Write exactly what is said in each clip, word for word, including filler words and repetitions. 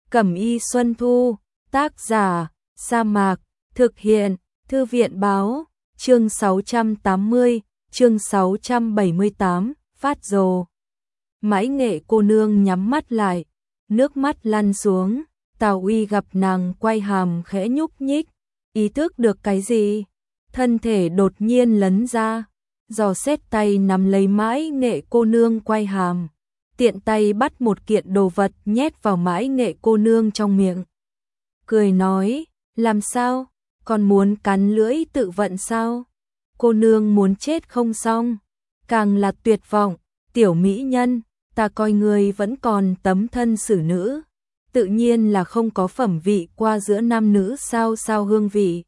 Cẩm y Xuân Thu, tác giả, Sa Mạc, thực hiện, Thư viện báo, chương sáu trăm tám mươi, chương sáu trăm bảy mươi tám, phát rồ. Mãi Nghệ cô nương nhắm mắt lại, nước mắt lăn xuống, Tào Uy gặp nàng quay hàm khẽ nhúc nhích, ý thức được cái gì, thân thể đột nhiên lấn ra, giò xét tay nắm lấy Mãi Nghệ cô nương quay hàm, tiện tay bắt một kiện đồ vật nhét vào Mãi Nghệ cô nương trong miệng. Cười nói, làm sao, còn muốn cắn lưỡi tự vận sao? Cô nương muốn chết không xong, càng là tuyệt vọng, tiểu mỹ nhân, ta coi ngươi vẫn còn tấm thân xử nữ, tự nhiên là không có phẩm vị qua giữa nam nữ sao sao hương vị.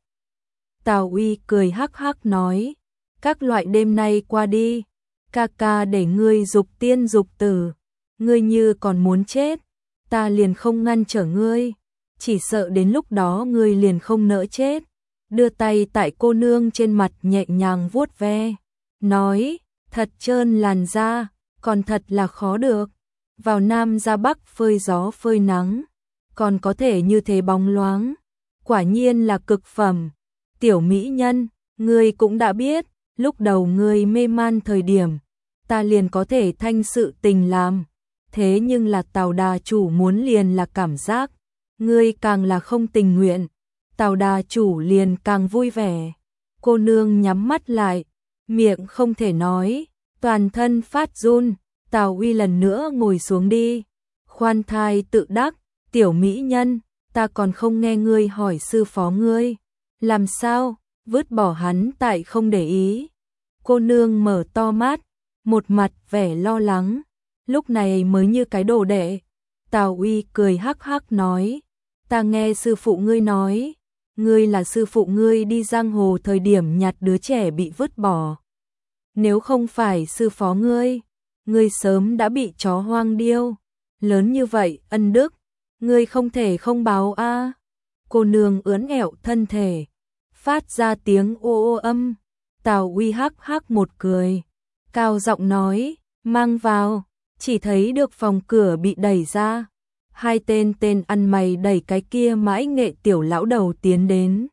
Tào Uy cười hắc hắc nói, các loại đêm nay qua đi, ca ca để ngươi dục tiên dục tử, ngươi như còn muốn chết, ta liền không ngăn trở ngươi, chỉ sợ đến lúc đó ngươi liền không nỡ chết. Đưa tay tại cô nương trên mặt nhẹ nhàng vuốt ve, nói, thật trơn làn da, còn thật là khó được, vào Nam ra Bắc phơi gió phơi nắng, còn có thể như thế bóng loáng, quả nhiên là cực phẩm. Tiểu mỹ nhân, ngươi cũng đã biết, lúc đầu ngươi mê man thời điểm, ta liền có thể thanh sự tình làm, thế nhưng là Tào đà chủ muốn liền là cảm giác, ngươi càng là không tình nguyện, Tào đà chủ liền càng vui vẻ. Cô nương nhắm mắt lại, miệng không thể nói, toàn thân phát run. Tào Uy lần nữa ngồi xuống đi, khoan thai tự đắc, tiểu mỹ nhân, ta còn không nghe ngươi hỏi sư phó ngươi, làm sao, vứt bỏ hắn tại không để ý. Cô nương mở to mắt, một mặt vẻ lo lắng, lúc này mới như cái đồ đệ. Tào Uy cười hắc hắc nói, ta nghe sư phụ ngươi nói, ngươi là sư phụ ngươi đi giang hồ thời điểm nhặt đứa trẻ bị vứt bỏ. Nếu không phải sư phó ngươi, ngươi sớm đã bị chó hoang điêu, lớn như vậy ân đức, ngươi không thể không báo a. À. Cô nương ướn ẻo thân thể, phát ra tiếng ô ô âm. Tào Uy hắc hắc một cười, cao giọng nói, mang vào. Chỉ thấy được phòng cửa bị đẩy ra, hai tên tên ăn mày đẩy cái kia Mãi Nghệ tiểu lão đầu tiến đến.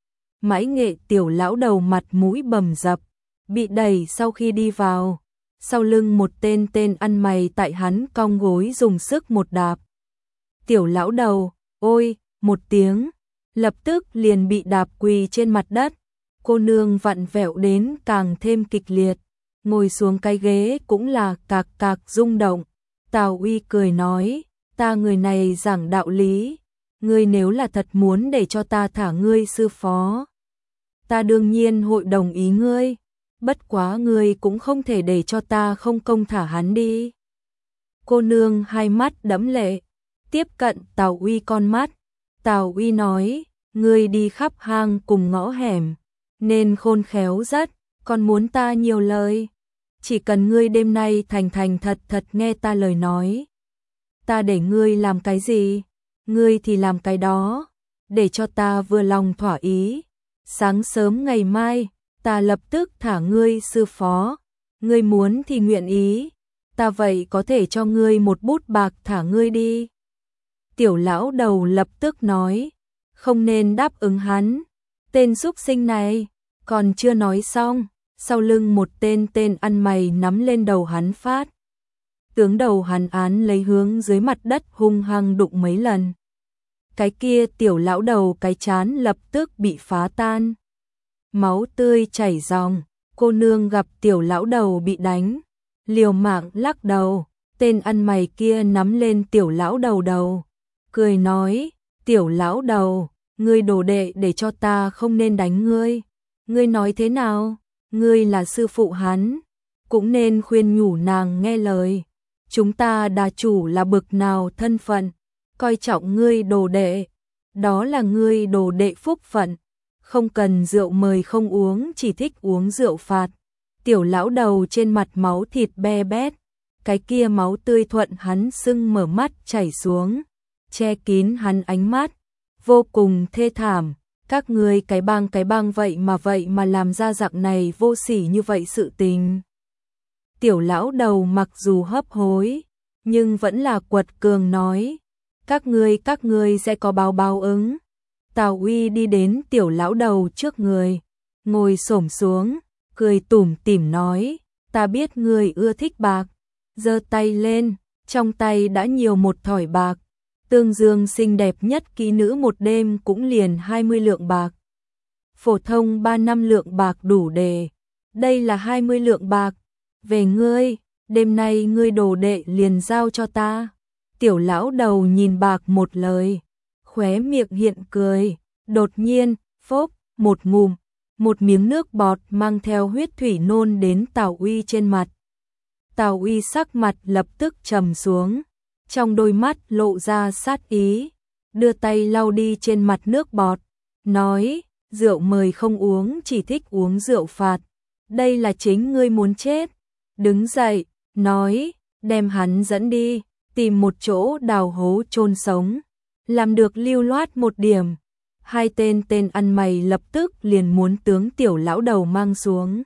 Mãi Nghệ tiểu lão đầu mặt mũi bầm dập, bị đẩy sau khi đi vào, sau lưng một tên tên ăn mày tại hắn cong gối dùng sức một đạp. Tiểu lão đầu, ôi, một tiếng, lập tức liền bị đạp quỳ trên mặt đất. Cô nương vặn vẹo đến càng thêm kịch liệt, ngồi xuống cái ghế cũng là cạc cạc rung động. Tào Uy cười nói, ta người này giảng đạo lý, ngươi nếu là thật muốn để cho ta thả ngươi sư phó, ta đương nhiên hội đồng ý ngươi, bất quá ngươi cũng không thể để cho ta không công thả hắn đi. Cô nương hai mắt đẫm lệ, tiếp cận Tào Uy con mắt. Tào Uy nói, ngươi đi khắp hang cùng ngõ hẻm, nên khôn khéo rất, còn muốn ta nhiều lời. Chỉ cần ngươi đêm nay thành thành thật thật nghe ta lời nói, ta để ngươi làm cái gì, ngươi thì làm cái đó, để cho ta vừa lòng thỏa ý. Sáng sớm ngày mai, ta lập tức thả ngươi sư phó, ngươi muốn thì nguyện ý, ta vậy có thể cho ngươi một bút bạc thả ngươi đi. Tiểu lão đầu lập tức nói, không nên đáp ứng hắn, tên súc sinh này. Còn chưa nói xong, sau lưng một tên tên ăn mày nắm lên đầu hắn phát. Tướng đầu hắn án lấy hướng dưới mặt đất hung hăng đụng mấy lần. Cái kia tiểu lão đầu cái chán lập tức bị phá tan. Máu tươi chảy ròng, cô nương gặp tiểu lão đầu bị đánh, liều mạng lắc đầu, tên ăn mày kia nắm lên tiểu lão đầu đầu, cười nói, tiểu lão đầu, ngươi đồ đệ để cho ta không nên đánh ngươi, ngươi nói thế nào, ngươi là sư phụ hắn, cũng nên khuyên nhủ nàng nghe lời, chúng ta đà chủ là bực nào thân phận, coi trọng ngươi đồ đệ, đó là ngươi đồ đệ phúc phận. Không cần rượu mời không uống, chỉ thích uống rượu phạt. Tiểu lão đầu trên mặt máu thịt be bét, cái kia máu tươi thuận hắn sưng mở mắt chảy xuống, che kín hắn ánh mắt, vô cùng thê thảm. Các ngươi cái bang cái bang vậy mà vậy mà làm ra dạng này vô sỉ như vậy sự tình. Tiểu lão đầu mặc dù hấp hối, nhưng vẫn là quật cường nói, Các ngươi, các ngươi sẽ có báo báo ứng. Tào Uy đi đến tiểu lão đầu trước người, ngồi xổm xuống, cười tủm tỉm nói, ta biết ngươi ưa thích bạc, giơ tay lên, trong tay đã nhiều một thỏi bạc, tương dương xinh đẹp nhất kỹ nữ một đêm cũng liền hai mươi lượng bạc. Phổ thông ba năm lượng bạc đủ để, đây là hai mươi lượng bạc, về ngươi, đêm nay ngươi đồ đệ liền giao cho ta. Tiểu lão đầu nhìn bạc một lời, khóe miệng hiện cười, đột nhiên, phốc, một ngụm, một miếng nước bọt mang theo huyết thủy nôn đến Tào Uy trên mặt. Tào Uy sắc mặt lập tức trầm xuống, trong đôi mắt lộ ra sát ý, đưa tay lau đi trên mặt nước bọt, nói, rượu mời không uống, chỉ thích uống rượu phạt, đây là chính ngươi muốn chết. Đứng dậy, nói, đem hắn dẫn đi, tìm một chỗ đào hố chôn sống, làm được lưu loát một điểm. Hai tên tên ăn mày lập tức liền muốn tướng tiểu lão đầu mang xuống.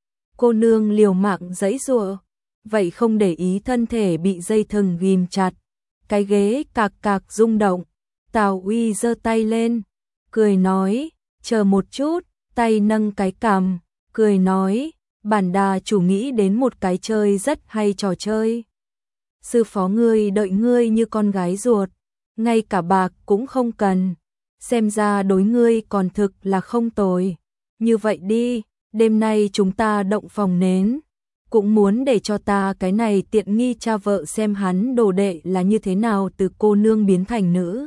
Cô nương liều mạng giãy giụa, vậy không để ý thân thể bị dây thừng ghim chặt, cái ghế cạc cạc rung động. Tào Uy giơ tay lên, cười nói, chờ một chút, tay nâng cái cằm, cười nói, bản đà chủ nghĩ đến một cái chơi rất hay trò chơi. Sư phó ngươi đợi ngươi như con gái ruột, ngay cả bạc cũng không cần, xem ra đối ngươi còn thực là không tồi. Như vậy đi, đêm nay chúng ta động phòng nến, cũng muốn để cho ta cái này tiện nghi cha vợ xem hắn đồ đệ là như thế nào từ cô nương biến thành nữ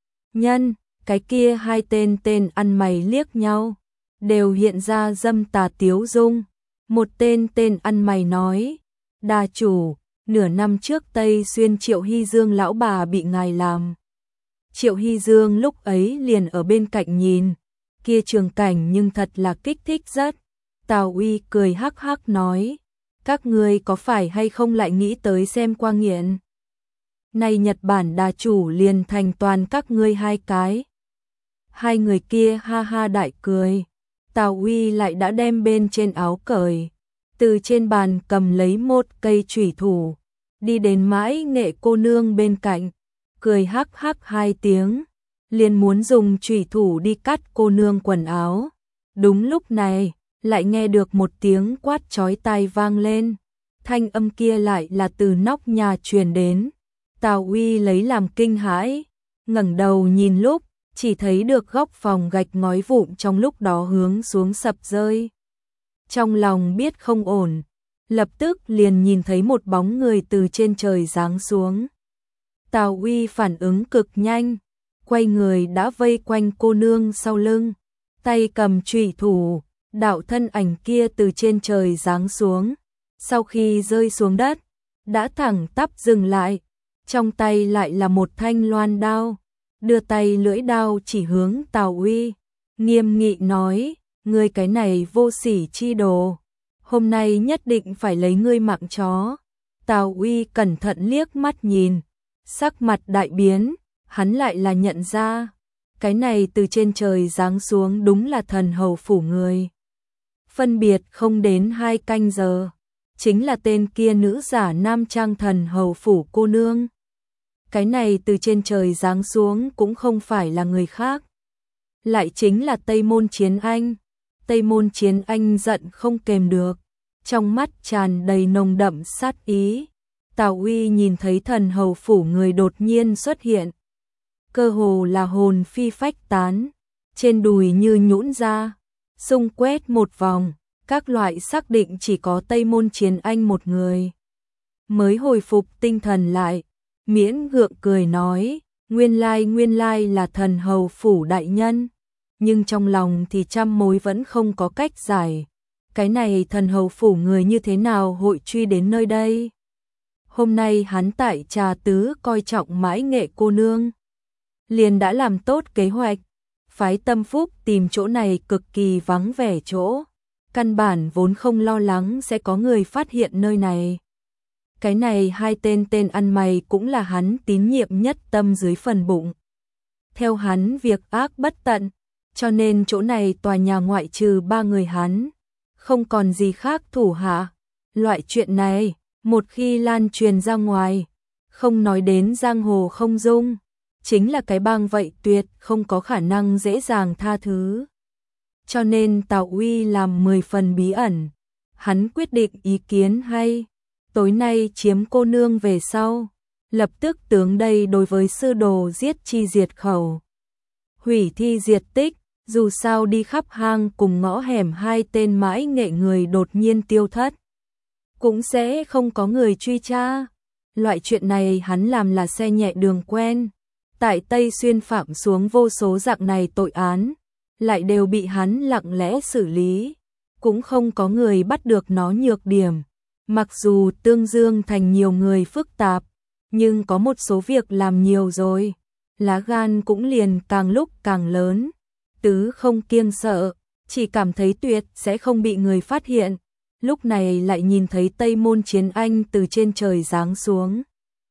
nhân. Cái kia hai tên tên ăn mày liếc nhau, đều hiện ra dâm tà tiếu dung. Một tên tên ăn mày nói, đà chủ, nửa năm trước Tây Xuyên Triệu Hy Dương lão bà bị ngài làm. Triệu Hy Dương lúc ấy liền ở bên cạnh nhìn, kia trường cảnh nhưng thật là kích thích rất. Tào Uy cười hắc hắc nói, các ngươi có phải hay không lại nghĩ tới xem qua nghiện? Này Nhật Bản đà chủ liền thành toàn các ngươi hai cái. Hai người kia ha ha đại cười. Tào Uy lại đã đem bên trên áo cởi, từ trên bàn cầm lấy một cây chủy thủ, đi đến mãi nghệ cô nương bên cạnh, cười hắc hắc hai tiếng, liền muốn dùng chủy thủ đi cắt cô nương quần áo. Đúng lúc này, lại nghe được một tiếng quát chói tai vang lên, thanh âm kia lại là từ nóc nhà truyền đến. Tào Uy lấy làm kinh hãi, ngẩng đầu nhìn lúc, chỉ thấy được góc phòng gạch ngói vụn trong lúc đó hướng xuống sập rơi. Trong lòng biết không ổn, lập tức liền nhìn thấy một bóng người từ trên trời giáng xuống. Tào Uy phản ứng cực nhanh, quay người đã vây quanh cô nương sau lưng, tay cầm chủy thủ, đạo thân ảnh kia từ trên trời giáng xuống. Sau khi rơi xuống đất, đã thẳng tắp dừng lại, trong tay lại là một thanh loan đao. Đưa tay lưỡi đao chỉ hướng Tào Uy, nghiêm nghị nói, ngươi cái này vô sỉ chi đồ, hôm nay nhất định phải lấy ngươi mạng chó. Tào Uy cẩn thận liếc mắt nhìn, sắc mặt đại biến, hắn lại là nhận ra, cái này từ trên trời giáng xuống đúng là thần hầu phủ người. Phân biệt không đến hai canh giờ, chính là tên kia nữ giả nam trang thần hầu phủ cô nương. Cái này từ trên trời giáng xuống cũng không phải là người khác, lại chính là Tây Môn Chiến Anh. Tây Môn Chiến Anh giận không kềm được, trong mắt tràn đầy nồng đậm sát ý. Tào Uy nhìn thấy thần hầu phủ người đột nhiên xuất hiện, cơ hồ là hồn phi phách tán, trên đùi như nhũn ra, xung quét một vòng, các loại xác định chỉ có Tây Môn Chiến Anh một người. Mới hồi phục tinh thần lại, miễn gượng cười nói, nguyên lai nguyên lai là thần hầu phủ đại nhân, nhưng trong lòng thì trăm mối vẫn không có cách giải. Cái này thần hầu phủ người như thế nào hội truy đến nơi đây? Hôm nay hắn tại trà tứ coi trọng mãi nghệ cô nương, liền đã làm tốt kế hoạch, phái Tâm Phúc tìm chỗ này cực kỳ vắng vẻ chỗ, căn bản vốn không lo lắng sẽ có người phát hiện nơi này. Cái này hai tên tên ăn mày cũng là hắn tín nhiệm nhất tâm dưới phần bụng. Theo hắn việc ác bất tận, cho nên chỗ này tòa nhà ngoại trừ ba người hắn, không còn gì khác thủ hạ. Loại chuyện này, một khi lan truyền ra ngoài, không nói đến giang hồ không dung, chính là cái bang vậy tuyệt không có khả năng dễ dàng tha thứ. Cho nên Tào Uy làm mười phần bí ẩn. Hắn quyết định ý kiến hay, tối nay chiếm cô nương về sau, lập tức tướng đây đối với sư đồ giết chi diệt khẩu. Hủy thi diệt tích, dù sao đi khắp hang cùng ngõ hẻm hai tên mãi nghệ người đột nhiên tiêu thất, cũng sẽ không có người truy tra. Loại chuyện này hắn làm là xe nhẹ đường quen. Tại Tây Xuyên phạm xuống vô số dạng này tội án, lại đều bị hắn lặng lẽ xử lý, cũng không có người bắt được nó nhược điểm. Mặc dù tương dương thành nhiều người phức tạp, nhưng có một số việc làm nhiều rồi, lá gan cũng liền càng lúc càng lớn. Tứ không kiêng sợ, chỉ cảm thấy tuyệt sẽ không bị người phát hiện. Lúc này lại nhìn thấy Tây Môn Chiến Anh từ trên trời giáng xuống.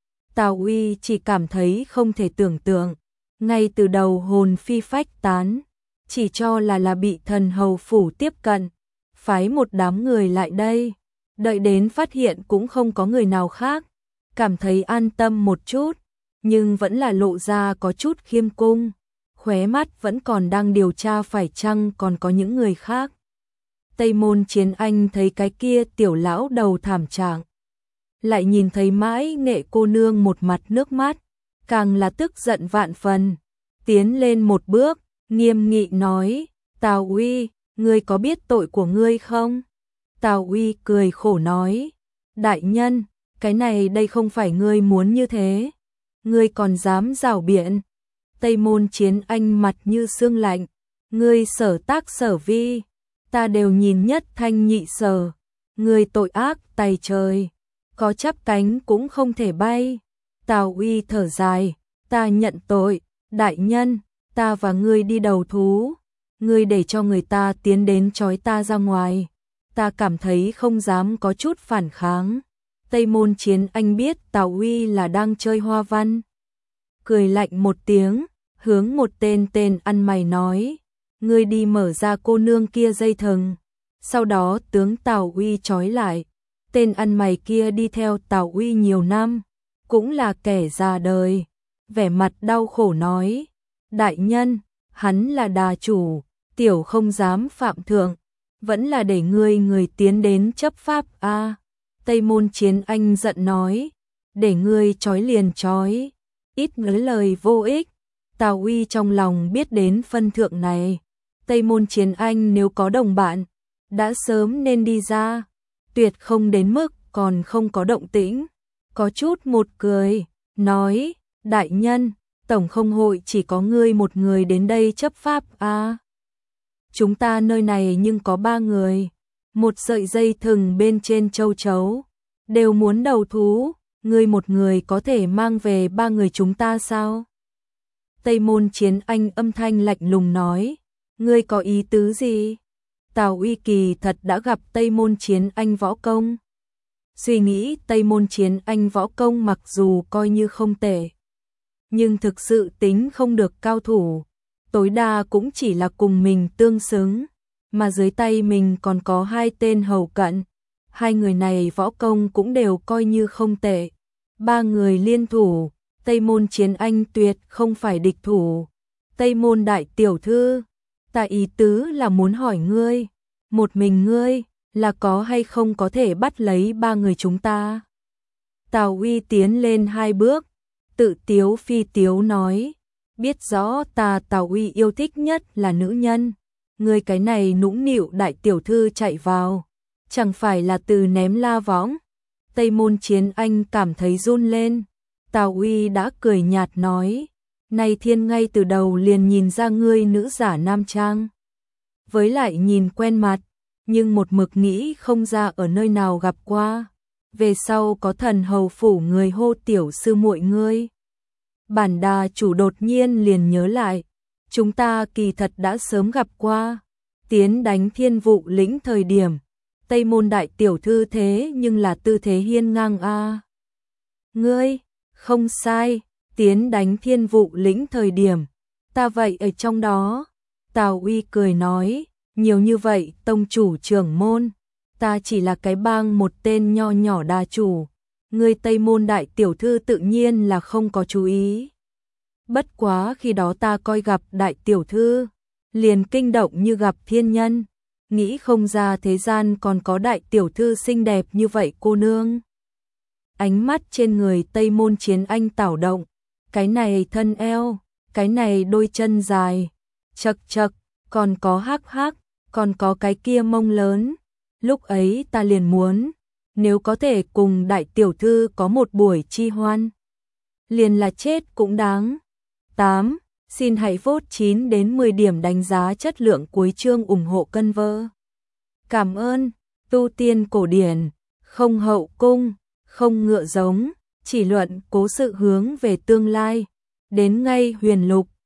Tào Uy chỉ cảm thấy không thể tưởng tượng, ngay từ đầu hồn phi phách tán, chỉ cho là là bị thần hầu phủ tiếp cận, phái một đám người lại đây, đợi đến phát hiện cũng không có người nào khác, cảm thấy an tâm một chút, nhưng vẫn là lộ ra có chút khiêm cung, khóe mắt vẫn còn đang điều tra phải chăng còn có những người khác. Tây Môn Chiến Anh thấy cái kia tiểu lão đầu thảm trạng, lại nhìn thấy mãi nghệ cô nương một mặt nước mắt, càng là tức giận vạn phần, tiến lên một bước, nghiêm nghị nói, Tào Uy, ngươi có biết tội của ngươi không? Tào Uy cười khổ nói, đại nhân, cái này đây không phải ngươi muốn như thế, ngươi còn dám rảo biện. Tây Môn Chiến Anh mặt như xương lạnh, ngươi sở tác sở vi, ta đều nhìn nhất thanh nhị sở, ngươi tội ác tày trời, có chắp cánh cũng không thể bay. Tào Uy thở dài, ta nhận tội, đại nhân, ta và ngươi đi đầu thú, ngươi để cho người ta tiến đến trói ta ra ngoài, ta cảm thấy không dám có chút phản kháng. Tây Môn Chiến Anh biết Tào Uy là đang chơi hoa văn, cười lạnh một tiếng, hướng một tên tên ăn mày nói, ngươi đi mở ra cô nương kia dây thừng, sau đó tướng Tào Uy trói lại. Tên ăn mày kia đi theo Tào Uy nhiều năm, cũng là kẻ già đời, vẻ mặt đau khổ nói, đại nhân, hắn là đà chủ, tiểu không dám phạm thượng, vẫn là để ngươi người tiến đến chấp pháp a. À, Tây Môn Chiến Anh giận nói, để ngươi trói liền trói, ít nói lời vô ích. Tào Uy trong lòng biết đến phân thượng này, Tây Môn Chiến Anh nếu có đồng bạn, đã sớm nên đi ra, tuyệt không đến mức còn không có động tĩnh. Có chút một cười, nói, đại nhân, tổng không hội chỉ có ngươi một người đến đây chấp pháp à. Chúng ta nơi này nhưng có ba người, một sợi dây thừng bên trên châu chấu, đều muốn đầu thú, ngươi một người có thể mang về ba người chúng ta sao? Tây Môn Chiến Anh âm thanh lạnh lùng nói, ngươi có ý tứ gì? Tào Uy kỳ thật đã gặp Tây Môn Chiến Anh võ công. Suy nghĩ Tây Môn Chiến Anh võ công mặc dù coi như không tệ, nhưng thực sự tính không được cao thủ, tối đa cũng chỉ là cùng mình tương xứng, mà dưới tay mình còn có hai tên hầu cận, hai người này võ công cũng đều coi như không tệ. Ba người liên thủ, Tây Môn Chiến Anh tuyệt không phải địch thủ. Tây Môn đại tiểu thư, ta ý tứ là muốn hỏi ngươi, một mình ngươi là có hay không có thể bắt lấy ba người chúng ta? Tào Uy tiến lên hai bước, tự tiếu phi tiếu nói, biết rõ ta Tào Uy yêu thích nhất là nữ nhân, ngươi cái này nũng nịu đại tiểu thư chạy vào, chẳng phải là từ ném la võng. Tây Môn Chiến Anh cảm thấy run lên, Tào Uy đã cười nhạt nói, này thiên ngay từ đầu liền nhìn ra ngươi nữ giả nam trang, với lại nhìn quen mặt, nhưng một mực nghĩ không ra ở nơi nào gặp qua, về sau có thần hầu phủ người hô tiểu sư muội ngươi. Bản đà chủ đột nhiên liền nhớ lại, chúng ta kỳ thật đã sớm gặp qua, tiến đánh Thiên Vụ lĩnh thời điểm, Tây Môn đại tiểu thư thế nhưng là tư thế hiên ngang a. À. Ngươi, không sai, tiến đánh Thiên Vụ lĩnh thời điểm, ta vậy ở trong đó. Tào Uy cười nói, nhiều như vậy tông chủ trưởng môn, ta chỉ là cái bang một tên nho nhỏ đà chủ, ngươi Tây Môn đại tiểu thư tự nhiên là không có chú ý. Bất quá khi đó ta coi gặp đại tiểu thư, liền kinh động như gặp thiên nhân, nghĩ không ra thế gian còn có đại tiểu thư xinh đẹp như vậy cô nương. Ánh mắt trên người Tây Môn Chiến Anh tảo động, cái này thân eo, cái này đôi chân dài, chật chật, còn có hắc hắc, còn có cái kia mông lớn. Lúc ấy ta liền muốn, nếu có thể cùng đại tiểu thư có một buổi chi hoan, liền là chết cũng đáng. tám. Xin hãy vote chín đến mười điểm đánh giá chất lượng cuối chương ủng hộ cân vơ. Cảm ơn. Tu tiên cổ điển, không hậu cung, không ngựa giống, chỉ luận cố sự hướng về tương lai. Đến ngay huyền lục,